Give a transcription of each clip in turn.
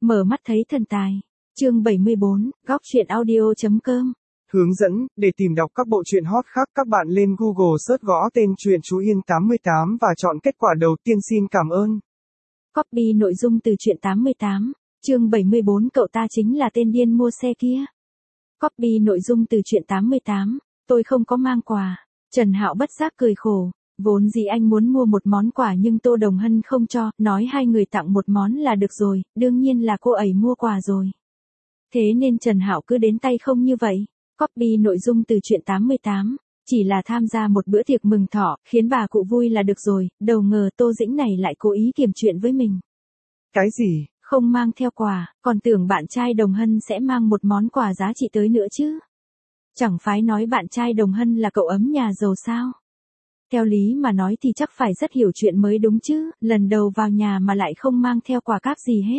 Mở mắt thấy thần tài. Chương 74, góc truyện audio.com. Hướng dẫn, để tìm đọc các bộ truyện hot khác các bạn lên Google search gõ tên truyện Chú Yên 88 và chọn kết quả đầu tiên xin cảm ơn. Copy nội dung từ truyện 88, chương 74 cậu ta chính là tên điên mua xe kia. Copy nội dung từ truyện 88, tôi không có mang quà. Trần Hạo bất giác cười khổ, vốn dĩ anh muốn mua một món quà nhưng Tô Đồng Hân không cho, nói hai người tặng một món là được rồi, đương nhiên là cô ấy mua quà rồi. Thế nên Trần Hạo cứ đến tay không như vậy. Copy nội dung từ truyện 88, chỉ là tham gia một bữa tiệc mừng thọ, khiến bà cụ vui là được rồi, đầu ngờ Tô Dĩnh này lại cố ý kiềm chuyện với mình. Cái gì? Không mang theo quà, còn tưởng bạn trai Đồng Hân sẽ mang một món quà giá trị tới nữa chứ. Chẳng phải nói bạn trai Đồng Hân là cậu ấm nhà giàu sao? Theo lý mà nói thì chắc phải rất hiểu chuyện mới đúng chứ, lần đầu vào nhà mà lại không mang theo quà cáp gì hết.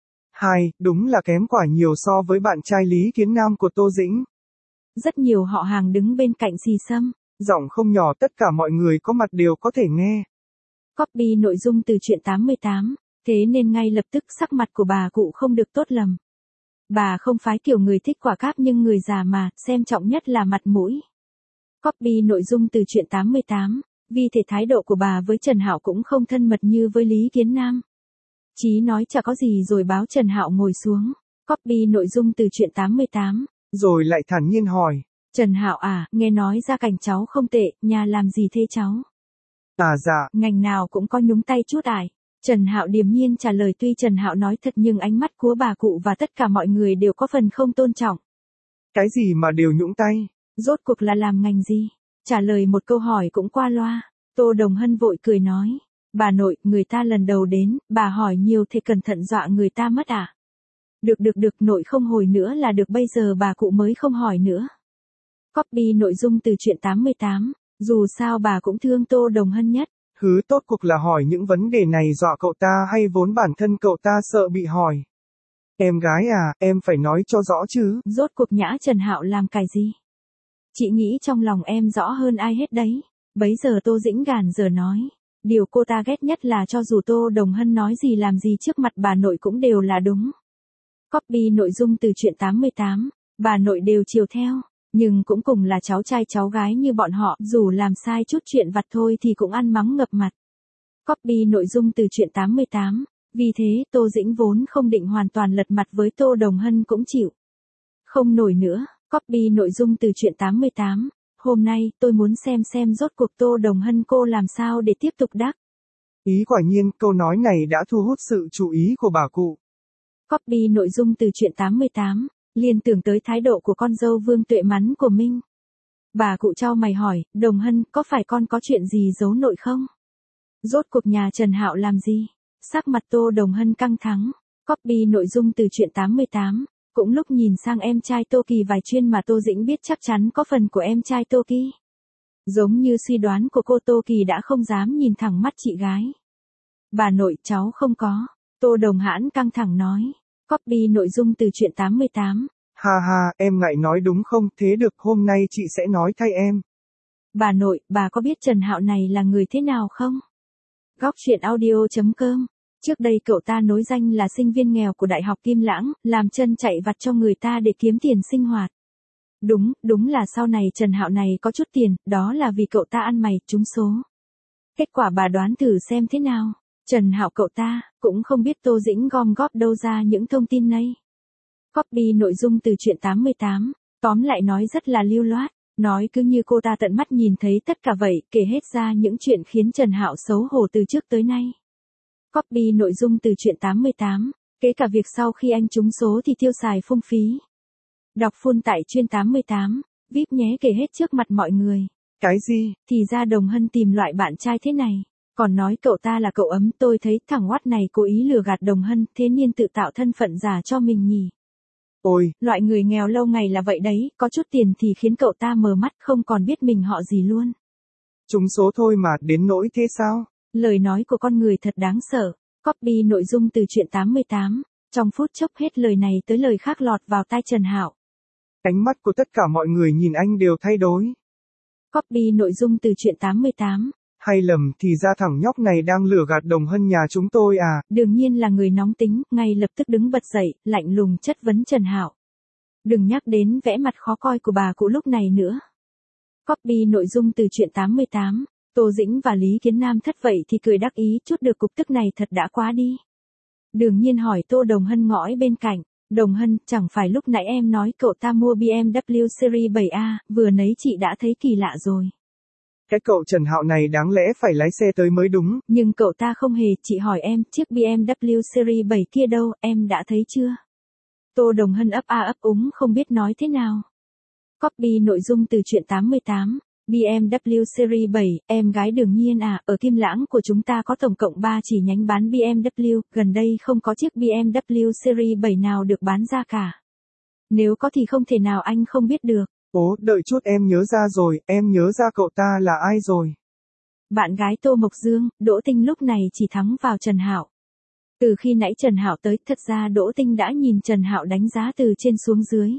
Đúng là kém quả nhiều so với bạn trai Lý Kiến Nam của Tô Dĩnh. Rất nhiều họ hàng đứng bên cạnh xì xăm. Giọng không nhỏ tất cả mọi người có mặt đều có thể nghe. Copy nội dung từ truyện 88, thế nên ngay lập tức sắc mặt của bà cụ không được tốt lắm. Bà không phái kiểu người thích quả cáp nhưng người già mà, xem trọng nhất là mặt mũi. Copy nội dung từ truyện 88, vì thể thái độ của bà với Trần Hạo cũng không thân mật như với Lý Kiến Nam. Chí nói chả có gì rồi báo Trần Hạo ngồi xuống. Copy nội dung từ truyện 88. Rồi lại thản nhiên hỏi. Trần Hạo à, nghe nói gia cảnh cháu không tệ, nhà làm gì thế cháu? Dạ. Ngành nào cũng có nhúng tay chút ải. Trần Hạo điềm nhiên trả lời, tuy Trần Hạo nói thật nhưng ánh mắt của bà cụ và tất cả mọi người đều có phần không tôn trọng. Cái gì mà đều nhúng tay? Rốt cuộc là làm ngành gì? Trả lời một câu hỏi cũng qua loa. Tô Đồng Hân vội cười nói. Bà nội, người ta lần đầu đến, bà hỏi nhiều thì cẩn thận dọa người ta mất à? Được, nội không hồi nữa là được, bây giờ bà cụ mới không hỏi nữa. Copy nội dung từ truyện 88, dù sao bà cũng thương Tô Đồng Hân nhất. Tốt cuộc là hỏi những vấn đề này dọa cậu ta hay vốn bản thân cậu ta sợ bị hỏi? Em gái à, em phải nói cho rõ chứ. Rốt cuộc nhã Trần Hạo làm cái gì? Chị nghĩ trong lòng em rõ hơn ai hết đấy. Bấy giờ Tô Dĩnh gàn giờ nói. Điều cô ta ghét nhất là cho dù Tô Đồng Hân nói gì làm gì trước mặt bà nội cũng đều là đúng. Copy nội dung từ truyện 88, bà nội đều chiều theo, nhưng cũng cùng là cháu trai cháu gái như bọn họ, dù làm sai chút chuyện vặt thôi thì cũng ăn mắng ngập mặt. Copy nội dung từ truyện 88, vì thế Tô Dĩnh vốn không định hoàn toàn lật mặt với Tô Đồng Hân cũng chịu không nổi nữa. Copy nội dung từ truyện 88, hôm nay tôi muốn xem rốt cuộc Tô Đồng Hân cô làm sao để tiếp tục đắc. Ý quả nhiên câu nói này đã thu hút sự chú ý của bà cụ. Copy nội dung từ truyện 88, liền tưởng tới thái độ của con dâu Vương Tuệ Mắn của Minh. Bà cụ chau mày hỏi, Đồng Hân, có phải con có chuyện gì giấu nội không? Rốt cuộc nhà Trần Hạo làm gì? Sắc mặt Tô Đồng Hân căng thẳng. Copy nội dung từ truyện 88, cũng lúc nhìn sang em trai Tô Kỳ vài chuyên mà Tô Dĩnh biết chắc chắn có phần của em trai Tô Kỳ. Giống như suy đoán của cô, Tô Kỳ đã không dám nhìn thẳng mắt chị gái. Bà nội, cháu không có. Tô Đồng Hãn căng thẳng nói. Copy nội dung từ truyện 88. Ha, em ngại nói đúng không? Thế được, hôm nay chị sẽ nói thay em. Bà nội, bà có biết Trần Hạo này là người thế nào không? Góc truyện audio.com. Trước đây cậu ta nối danh là sinh viên nghèo của Đại học Kim Lãng, làm chân chạy vặt cho người ta để kiếm tiền sinh hoạt. Đúng là sau này Trần Hạo này có chút tiền, đó là vì cậu ta ăn mày trúng số. Kết quả bà đoán thử xem thế nào. Trần Hạo cậu ta, cũng không biết Tô Dĩnh gom góp đâu ra những thông tin này. Copy nội dung từ truyện 88, tóm lại nói rất là lưu loát, nói cứ như cô ta tận mắt nhìn thấy tất cả vậy, kể hết ra những chuyện khiến Trần Hạo xấu hổ từ trước tới nay. Copy nội dung từ truyện 88, kể cả việc sau khi anh trúng số thì tiêu xài phung phí. Đọc full tại chuyên 88, VIP nhé, kể hết trước mặt mọi người. Cái gì? Thì ra Đồng Hân tìm loại bạn trai thế này. Còn nói cậu ta là cậu ấm, tôi thấy thằng oát này cố ý lừa gạt Đồng Hân, thế nên tự tạo thân phận giả cho mình nhỉ. Ôi, loại người nghèo lâu ngày là vậy đấy, có chút tiền thì khiến cậu ta mờ mắt không còn biết mình họ gì luôn. Trúng số thôi mà, đến nỗi thế sao? Lời nói của con người thật đáng sợ. Copy nội dung từ truyện 88, trong phút chốc hết lời này tới lời khác lọt vào tai Trần Hạo. Ánh mắt của tất cả mọi người nhìn anh đều thay đổi. Copy nội dung từ truyện 88, Hay lầm, thì ra thằng nhóc này đang lừa gạt Đồng Hân nhà chúng tôi à? Đương nhiên là người nóng tính, ngay lập tức đứng bật dậy, lạnh lùng chất vấn Trần Hạo. Đừng nhắc đến vẻ mặt khó coi của bà cụ lúc này nữa. Copy nội dung từ truyện 88. Tô Dĩnh và Lý Kiến Nam thất vậy thì cười đắc ý, chút được cục tức này thật đã quá đi. Đương nhiên hỏi Tô Đồng Hân ngõi bên cạnh. Đồng Hân, chẳng phải lúc nãy em nói cậu ta mua BMW Series 7A, vừa nấy chị đã thấy kỳ lạ rồi. Cái cậu Trần Hạo này đáng lẽ phải lái xe tới mới đúng. Nhưng cậu ta không hề, chị hỏi em, chiếc BMW Series 7 kia đâu, em đã thấy chưa? Tô Đồng Hân ấp a ấp úng không biết nói thế nào. Copy nội dung từ truyện 88. BMW Series 7, em gái đương nhiên à, ở Kim Lãng của chúng ta có tổng cộng 3 chi nhánh bán BMW, gần đây không có chiếc BMW Series 7 nào được bán ra cả. Nếu có thì không thể nào anh không biết được. Ố, đợi chút em nhớ ra rồi, em nhớ ra cậu ta là ai rồi. Bạn gái Tô Mộc Dương, Đỗ Tinh lúc này chỉ thắng vào Trần Hạo. Từ khi nãy Trần Hạo tới, thật ra Đỗ Tinh đã nhìn Trần Hạo đánh giá từ trên xuống dưới.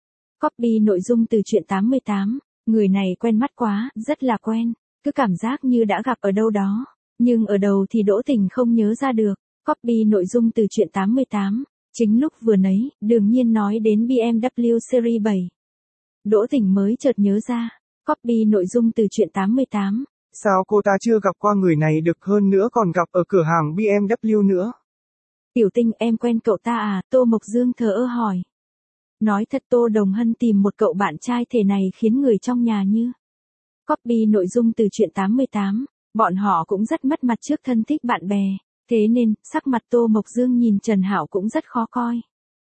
Copy nội dung từ truyện 88. Người này quen mắt quá, rất là quen, cứ cảm giác như đã gặp ở đâu đó, nhưng ở đầu thì Đỗ Tình không nhớ ra được. Copy nội dung từ truyện 88. Chính lúc vừa nấy, đương nhiên nói đến BMW Series 7. Đỗ Tình mới chợt nhớ ra. Copy nội dung từ truyện 88. Sao cô ta chưa gặp qua người này được, hơn nữa còn gặp ở cửa hàng BMW nữa? Tiểu Tinh, em quen cậu ta à? Tô Mộc Dương thờ ơ hỏi. Nói thật, Tô Đồng Hân tìm một cậu bạn trai thể này khiến người trong nhà như. Copy nội dung từ truyện 88. Bọn họ cũng rất mất mặt trước thân thích bạn bè, thế nên sắc mặt Tô Mộc Dương nhìn Trần Hạo cũng rất khó coi.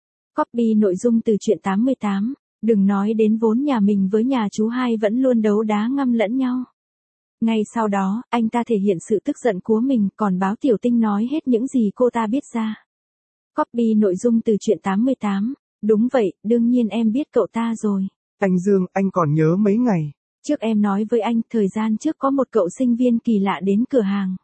Copy nội dung từ truyện 88. Đừng nói đến vốn nhà mình với nhà chú hai vẫn luôn đấu đá ngăm lẫn nhau. Ngay sau đó, anh ta thể hiện sự tức giận của mình, còn báo Tiểu Tinh nói hết những gì cô ta biết ra. Copy nội dung từ truyện 88. Đúng vậy, đương nhiên em biết cậu ta rồi. Anh Dương, anh còn nhớ mấy ngày trước em nói với anh, thời gian trước có một cậu sinh viên kỳ lạ đến cửa hàng.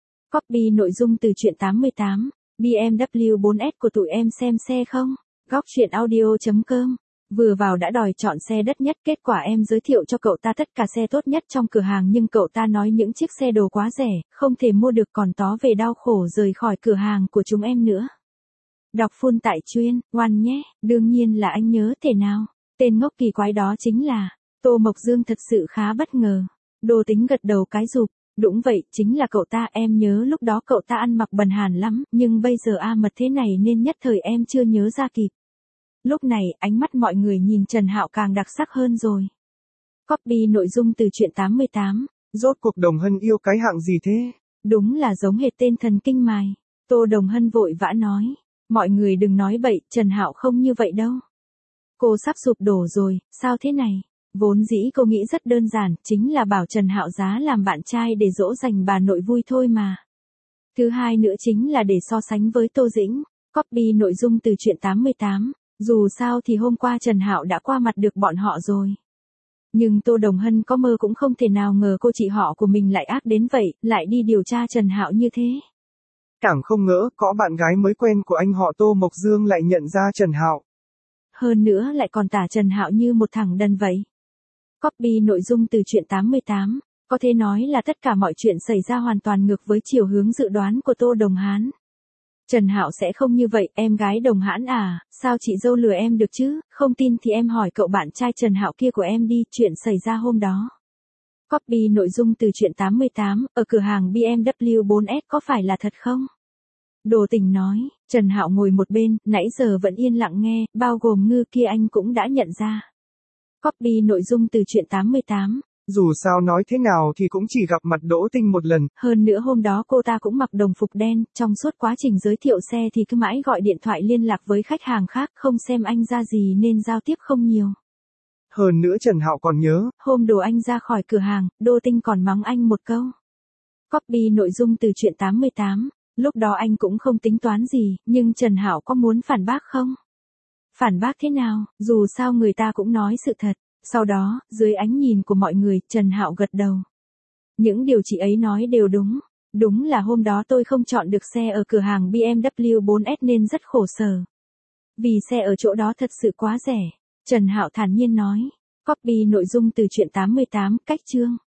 Copy nội dung từ truyện 88. BMW 4S của tụi em xem xe không? Góc truyện audio.com. Vừa vào đã đòi chọn xe đắt nhất, kết quả em giới thiệu cho cậu ta tất cả xe tốt nhất trong cửa hàng, nhưng cậu ta nói những chiếc xe đồ quá rẻ, không thể mua được, còn tó về đau khổ rời khỏi cửa hàng của chúng em nữa. Đọc full tại chuyên, ngoan nhé, đương nhiên là anh nhớ thể nào. Tên ngốc kỳ quái đó chính là Tô Mộc Dương, thật sự khá bất ngờ. Đô Tính gật đầu cái rụp. Đúng vậy, chính là cậu ta, em nhớ lúc đó cậu ta ăn mặc bần hàn lắm, nhưng bây giờ mật thế này nên nhất thời em chưa nhớ ra kịp. Lúc này, ánh mắt mọi người nhìn Trần Hạo càng đặc sắc hơn rồi. Copy nội dung từ truyện 88. Rốt cuộc Đồng Hân yêu cái hạng gì thế? Đúng là giống hệt tên thần kinh mài. Tô Đồng Hân vội vã nói. Mọi người đừng nói bậy, Trần Hạo không như vậy đâu. Cô sắp sụp đổ rồi, sao thế này? Vốn dĩ cô nghĩ rất đơn giản, chính là bảo Trần Hạo giá làm bạn trai để dỗ dành bà nội vui thôi mà. Thứ hai nữa chính là để so sánh với Tô Dĩnh. Copy nội dung từ truyện 88. Dù sao thì hôm qua Trần Hạo đã qua mặt được bọn họ rồi. Nhưng Tô Đồng Hân có mơ cũng không thể nào ngờ cô chị họ của mình lại ác đến vậy, lại đi điều tra Trần Hạo như thế. Càng không ngỡ, có bạn gái mới quen của anh họ Tô Mộc Dương lại nhận ra Trần Hạo. Hơn nữa lại còn tả Trần Hạo như một thằng đần vậy. Copy nội dung từ truyện 88. Có thể nói là tất cả mọi chuyện xảy ra hoàn toàn ngược với chiều hướng dự đoán của Tô Đồng Hán. Trần Hạo sẽ không như vậy, em gái Đồng Hãn à, sao chị dâu lừa em được chứ, không tin thì em hỏi cậu bạn trai Trần Hạo kia của em đi, chuyện xảy ra hôm đó. Copy nội dung từ truyện 88, ở cửa hàng BMW 4S có phải là thật không? Đồ Tình nói, Trần Hạo ngồi một bên, nãy giờ vẫn yên lặng nghe, bao gồm Ngư kia anh cũng đã nhận ra. Copy nội dung từ truyện 88. Dù sao nói thế nào thì cũng chỉ gặp mặt Đỗ Tinh một lần. Hơn nữa hôm đó cô ta cũng mặc đồng phục đen, trong suốt quá trình giới thiệu xe thì cứ mãi gọi điện thoại liên lạc với khách hàng khác, không xem anh ra gì nên giao tiếp không nhiều. Hơn nữa Trần Hạo còn nhớ, hôm đồ anh ra khỏi cửa hàng, Đô Tinh còn mắng anh một câu. Copy nội dung từ truyện 88. Lúc đó anh cũng không tính toán gì, nhưng Trần Hạo có muốn phản bác không? Phản bác thế nào, dù sao người ta cũng nói sự thật. Sau đó, dưới ánh nhìn của mọi người, Trần Hạo gật đầu. Những điều chị ấy nói đều đúng. Đúng là hôm đó tôi không chọn được xe ở cửa hàng BMW 4S nên rất khổ sở. Vì xe ở chỗ đó thật sự quá rẻ. Trần Hạo thản nhiên nói. Copy nội dung từ truyện 88, cách chương.